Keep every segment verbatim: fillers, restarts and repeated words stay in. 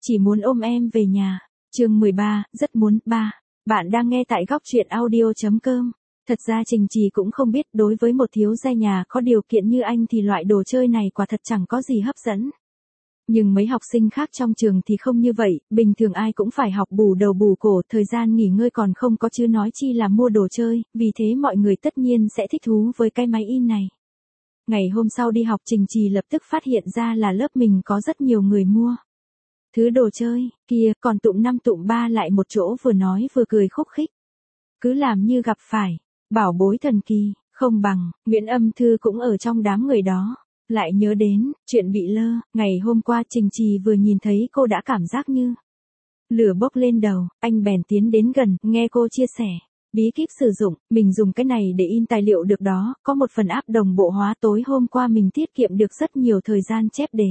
Chỉ muốn ôm em về nhà. Chương mười ba, rất muốn, ba. Bạn đang nghe tại góc truyện audio chấm com. Thật ra Trình Trì cũng không biết đối với một thiếu gia nhà có điều kiện như anh thì loại đồ chơi này quả thật chẳng có gì hấp dẫn. Nhưng mấy học sinh khác trong trường thì không như vậy, bình thường ai cũng phải học bù đầu bù cổ, thời gian nghỉ ngơi còn không có chứ nói chi là mua đồ chơi, vì thế mọi người tất nhiên sẽ thích thú với cái máy in này. Ngày hôm sau đi học Trình Trì lập tức phát hiện ra là lớp mình có rất nhiều người mua thứ đồ chơi kia, còn tụm năm tụm ba lại một chỗ vừa nói vừa cười khúc khích. Cứ làm như gặp phải bảo bối thần kỳ, không bằng, Nguyễn Âm Thư cũng ở trong đám người đó. Lại nhớ đến, chuyện bị lơ, ngày hôm qua Trình Trì vừa nhìn thấy cô đã cảm giác như lửa bốc lên đầu, anh bèn tiến đến gần, nghe cô chia sẻ. Bí kíp sử dụng, mình dùng cái này để in tài liệu được đó, có một phần áp đồng bộ hóa tối hôm qua mình tiết kiệm được rất nhiều thời gian chép đề.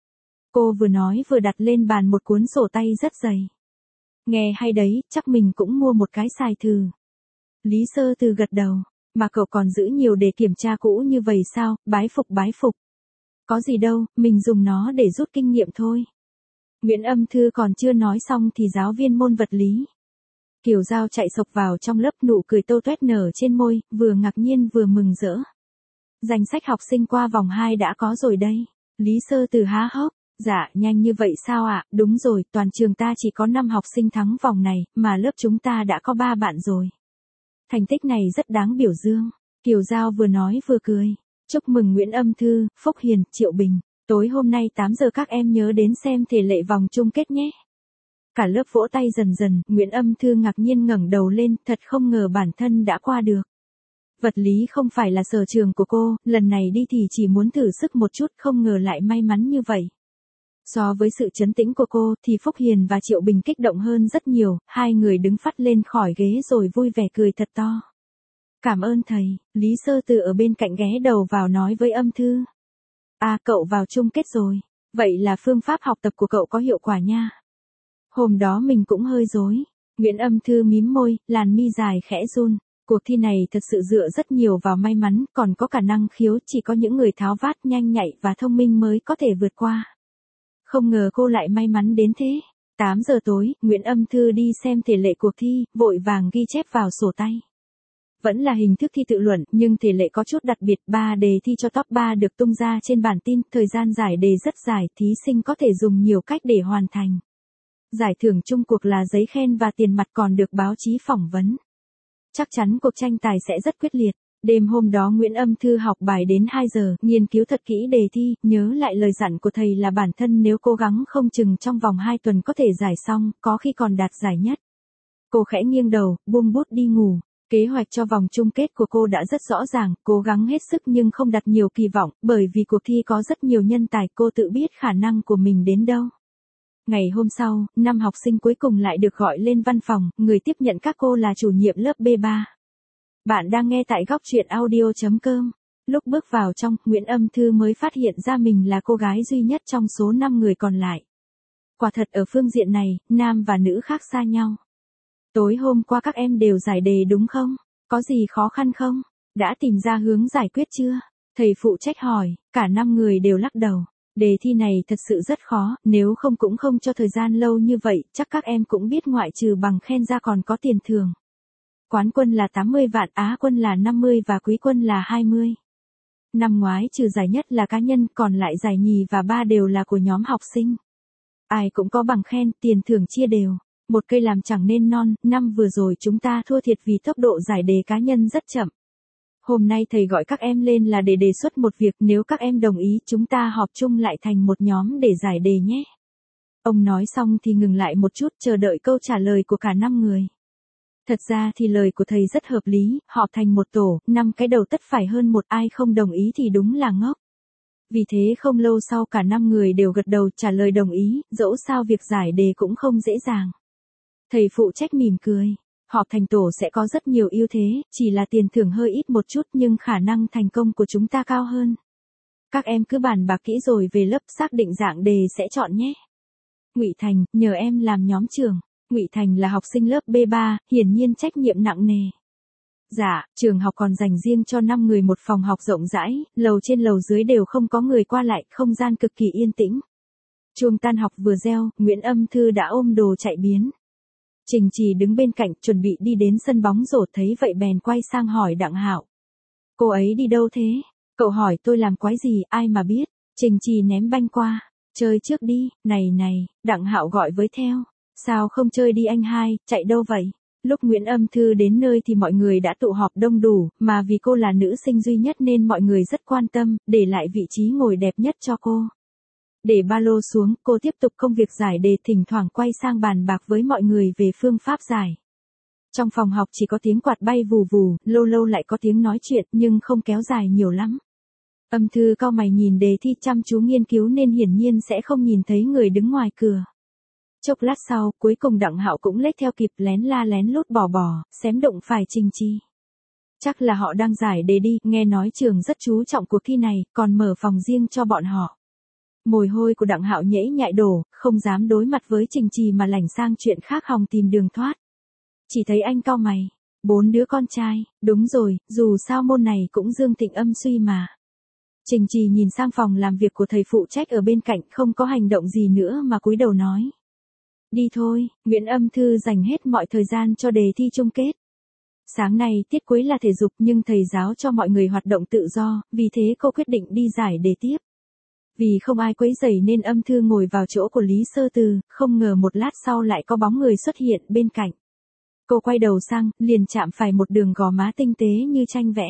Cô vừa nói vừa đặt lên bàn một cuốn sổ tay rất dày. Nghe hay đấy, chắc mình cũng mua một cái xài thử. Lý Sơ Từ gật đầu, mà cậu còn giữ nhiều để kiểm tra cũ như vậy sao, bái phục bái phục. Có gì đâu, mình dùng nó để rút kinh nghiệm thôi. Nguyễn Âm Thư còn chưa nói xong thì giáo viên môn vật lý Kiều Giao chạy sộc vào trong lớp, nụ cười tô toét nở trên môi, vừa ngạc nhiên vừa mừng rỡ. Danh sách học sinh qua vòng hai đã có rồi đây. Lý Sơ Từ há hốc. Dạ, nhanh như vậy sao ạ? À? Đúng rồi, toàn trường ta chỉ có năm học sinh thắng vòng này, mà lớp chúng ta đã có ba bạn rồi. Thành tích này rất đáng biểu dương. Kiều Giao vừa nói vừa cười. Chúc mừng Nguyễn Âm Thư, Phúc Hiền, Triệu Bình. Tối hôm nay tám giờ các em nhớ đến xem thể lệ vòng chung kết nhé. Cả lớp vỗ tay dần dần, Nguyễn Âm Thư ngạc nhiên ngẩng đầu lên, thật không ngờ bản thân đã qua được. Vật lý không phải là sở trường của cô, lần này đi thì chỉ muốn thử sức một chút, không ngờ lại may mắn như vậy. So với sự trấn tĩnh của cô thì Phúc Hiền và Triệu Bình kích động hơn rất nhiều, hai người đứng phắt lên khỏi ghế rồi vui vẻ cười thật to. Cảm ơn thầy, Lý Sơ Từ ở bên cạnh ghé đầu vào nói với Âm Thư. À, cậu vào chung kết rồi, vậy là phương pháp học tập của cậu có hiệu quả nha. Hôm đó mình cũng hơi rối. Nguyễn Âm Thư mím môi, làn mi dài khẽ run. Cuộc thi này thật sự dựa rất nhiều vào may mắn, còn có cả năng khiếu, chỉ có những người tháo vát, nhanh nhạy và thông minh mới có thể vượt qua. Không ngờ cô lại may mắn đến thế. tám giờ tối, Nguyễn Âm Thư đi xem thể lệ cuộc thi, vội vàng ghi chép vào sổ tay. Vẫn là hình thức thi tự luận, nhưng thể lệ có chút đặc biệt, ba đề thi cho top ba được tung ra trên bản tin, thời gian giải đề rất dài, thí sinh có thể dùng nhiều cách để hoàn thành. Giải thưởng chung cuộc là giấy khen và tiền mặt, còn được báo chí phỏng vấn. Chắc chắn cuộc tranh tài sẽ rất quyết liệt. Đêm hôm đó Nguyễn Âm Thư học bài đến hai giờ, nghiên cứu thật kỹ đề thi, nhớ lại lời dặn của thầy là bản thân nếu cố gắng không chừng trong vòng hai tuần có thể giải xong, có khi còn đạt giải nhất. Cô khẽ nghiêng đầu, buông bút đi ngủ. Kế hoạch cho vòng chung kết của cô đã rất rõ ràng, cố gắng hết sức nhưng không đặt nhiều kỳ vọng, bởi vì cuộc thi có rất nhiều nhân tài, cô tự biết khả năng của mình đến đâu. Ngày hôm sau, năm học sinh cuối cùng lại được gọi lên văn phòng, người tiếp nhận các cô là chủ nhiệm lớp B ba. Bạn đang nghe tại góc truyện audio chấm com. Lúc bước vào trong, Nguyễn Âm Thư mới phát hiện ra mình là cô gái duy nhất trong số năm người còn lại. Quả thật ở phương diện này, nam và nữ khác xa nhau. Tối hôm qua các em đều giải đề đúng không? Có gì khó khăn không? Đã tìm ra hướng giải quyết chưa? Thầy phụ trách hỏi, cả năm người đều lắc đầu. Đề thi này thật sự rất khó, nếu không cũng không cho thời gian lâu như vậy, chắc các em cũng biết ngoại trừ bằng khen ra còn có tiền thưởng. Quán quân là tám mươi vạn, Á quân là năm mươi và quý quân là hai mươi. Năm ngoái trừ giải nhất là cá nhân, còn lại giải nhì và ba đều là của nhóm học sinh. Ai cũng có bằng khen, tiền thưởng chia đều. Một cây làm chẳng nên non, năm vừa rồi chúng ta thua thiệt vì tốc độ giải đề cá nhân rất chậm. Hôm nay thầy gọi các em lên là để đề xuất một việc, nếu các em đồng ý chúng ta họp chung lại thành một nhóm để giải đề nhé. Ông nói xong thì ngừng lại một chút, chờ đợi câu trả lời của cả năm người. Thật ra thì lời của thầy rất hợp lý, họp thành một tổ, năm cái đầu tất phải hơn một, ai không đồng ý thì đúng là ngốc. Vì thế không lâu sau cả năm người đều gật đầu trả lời đồng ý, dẫu sao việc giải đề cũng không dễ dàng. Thầy phụ trách mỉm cười, họp thành tổ sẽ có rất nhiều ưu thế, chỉ là tiền thưởng hơi ít một chút nhưng khả năng thành công của chúng ta cao hơn. Các em cứ bàn bạc kỹ rồi về lớp xác định dạng đề sẽ chọn nhé. Ngụy Thành, nhờ em làm nhóm trưởng. Ngụy Thành là học sinh lớp B ba, hiển nhiên trách nhiệm nặng nề. Dạ, trường học còn dành riêng cho năm người một phòng học rộng rãi, lầu trên lầu dưới đều không có người qua lại, không gian cực kỳ yên tĩnh. Chuông tan học vừa reo, Nguyễn Âm Thư đã ôm đồ chạy biến. Trình Trì đứng bên cạnh chuẩn bị đi đến sân bóng rổ, thấy vậy bèn quay sang hỏi Đặng Hạo. Cô ấy đi đâu thế? Cậu hỏi tôi làm quái gì, ai mà biết. Trình Trì ném banh qua. Chơi trước đi, này này, Đặng Hạo gọi với theo. Sao không chơi đi anh hai, chạy đâu vậy? Lúc Nguyễn Âm Thư đến nơi thì mọi người đã tụ họp đông đủ, mà vì cô là nữ sinh duy nhất nên mọi người rất quan tâm, để lại vị trí ngồi đẹp nhất cho cô. Để ba lô xuống, cô tiếp tục công việc giải đề, thỉnh thoảng quay sang bàn bạc với mọi người về phương pháp giải. Trong phòng học chỉ có tiếng quạt bay vù vù, lâu lâu lại có tiếng nói chuyện nhưng không kéo dài nhiều lắm. Âm Thư cau mày nhìn đề thi chăm chú nghiên cứu nên hiển nhiên sẽ không nhìn thấy người đứng ngoài cửa. Chốc lát sau, cuối cùng Đặng Hạo cũng lết theo kịp, lén la lén lút bỏ bỏ, xém đụng phải Trình Trì. Chắc là họ đang giải đề đi, nghe nói trường rất chú trọng cuộc thi này, còn mở phòng riêng cho bọn họ. Mồ hôi của Đặng Hạo nhễ nhại đổ, không dám đối mặt với Trình Trì mà lảnh sang chuyện khác hòng tìm đường thoát. Chỉ thấy anh cau mày, bốn đứa con trai, đúng rồi, dù sao môn này cũng dương thịnh âm suy mà. Trình Trì nhìn sang phòng làm việc của thầy phụ trách ở bên cạnh, không có hành động gì nữa mà cúi đầu nói. Đi thôi, Nguyễn Âm Thư dành hết mọi thời gian cho đề thi chung kết. Sáng nay tiết cuối là thể dục nhưng thầy giáo cho mọi người hoạt động tự do, vì thế cô quyết định đi giải đề tiếp. Vì không ai quấy rầy nên Âm Thư ngồi vào chỗ của Lý Sơ Từ, không ngờ một lát sau lại có bóng người xuất hiện bên cạnh. Cô quay đầu sang, liền chạm phải một đường gò má tinh tế như tranh vẽ.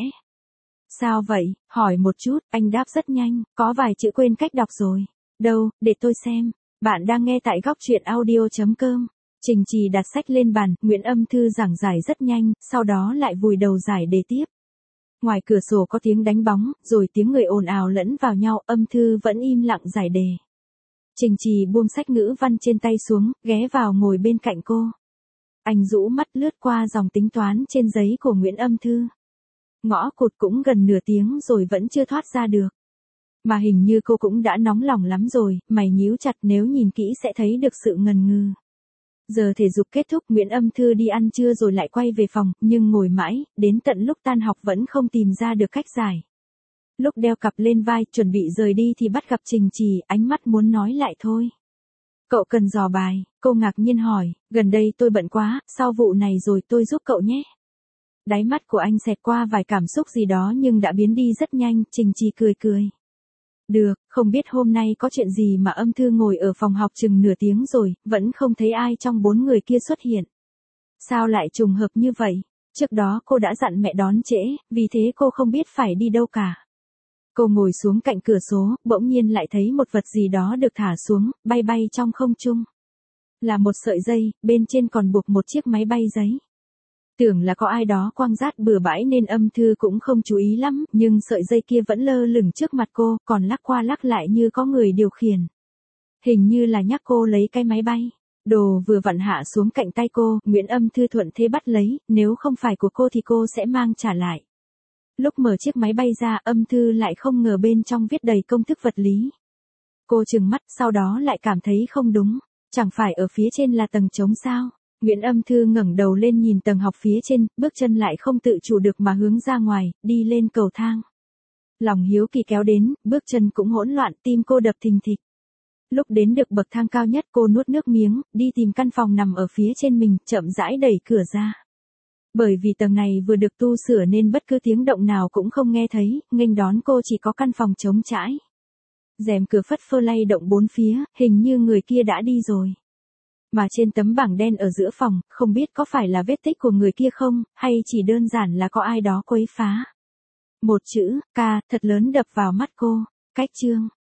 Sao vậy, hỏi một chút, anh đáp rất nhanh, có vài chữ quên cách đọc rồi. Đâu, để tôi xem. Bạn đang nghe tại góc truyện audio chấm com. Trình Trì đặt sách lên bàn, Nguyễn Âm Thư giảng giải rất nhanh, sau đó lại vùi đầu giải đề tiếp. Ngoài cửa sổ có tiếng đánh bóng, rồi tiếng người ồn ào lẫn vào nhau, Âm Thư vẫn im lặng giải đề. Trình Trì buông sách ngữ văn trên tay xuống, ghé vào ngồi bên cạnh cô. Anh rũ mắt lướt qua dòng tính toán trên giấy của Nguyễn Âm Thư. Ngõ cụt cũng gần nửa tiếng rồi vẫn chưa thoát ra được. Mà hình như cô cũng đã nóng lòng lắm rồi, mày nhíu chặt, nếu nhìn kỹ sẽ thấy được sự ngần ngừ. Giờ thể dục kết thúc, Nguyễn Âm Thư đi ăn trưa rồi lại quay về phòng, nhưng ngồi mãi, đến tận lúc tan học vẫn không tìm ra được cách giải. Lúc đeo cặp lên vai, chuẩn bị rời đi thì bắt gặp Trình Trì, ánh mắt muốn nói lại thôi. Cậu cần dò bài, cô ngạc nhiên hỏi, gần đây tôi bận quá, sau vụ này rồi tôi giúp cậu nhé. Đáy mắt của anh xẹt qua vài cảm xúc gì đó nhưng đã biến đi rất nhanh, Trình Trì cười cười. Được, không biết hôm nay có chuyện gì mà Âm Thư ngồi ở phòng học chừng nửa tiếng rồi, vẫn không thấy ai trong bốn người kia xuất hiện. Sao lại trùng hợp như vậy? Trước đó cô đã dặn mẹ đón trễ, vì thế cô không biết phải đi đâu cả. Cô ngồi xuống cạnh cửa sổ, bỗng nhiên lại thấy một vật gì đó được thả xuống, bay bay trong không trung. Là một sợi dây, bên trên còn buộc một chiếc máy bay giấy. Tưởng là có ai đó quăng rác bừa bãi nên Âm Thư cũng không chú ý lắm, nhưng sợi dây kia vẫn lơ lửng trước mặt cô, còn lắc qua lắc lại như có người điều khiển. Hình như là nhắc cô lấy cái máy bay. Đồ vừa vặn hạ xuống cạnh tay cô, Nguyễn Âm Thư thuận thế bắt lấy, nếu không phải của cô thì cô sẽ mang trả lại. Lúc mở chiếc máy bay ra, Âm Thư lại không ngờ bên trong viết đầy công thức vật lý. Cô trừng mắt, sau đó lại cảm thấy không đúng, chẳng phải ở phía trên là tầng trống sao? Nguyễn Âm Thư ngẩng đầu lên nhìn tầng học phía trên, bước chân lại không tự chủ được mà hướng ra ngoài, đi lên cầu thang. Lòng hiếu kỳ kéo đến, bước chân cũng hỗn loạn, tim cô đập thình thịch. Lúc đến được bậc thang cao nhất cô nuốt nước miếng, đi tìm căn phòng nằm ở phía trên mình, chậm rãi đẩy cửa ra. Bởi vì tầng này vừa được tu sửa nên bất cứ tiếng động nào cũng không nghe thấy, nghênh đón cô chỉ có căn phòng trống trải. Rèm cửa phất phơ lay động bốn phía, hình như người kia đã đi rồi. Mà trên tấm bảng đen ở giữa phòng, không biết có phải là vết tích của người kia không, hay chỉ đơn giản là có ai đó quấy phá. Một chữ, ca, thật lớn đập vào mắt cô, cách chương.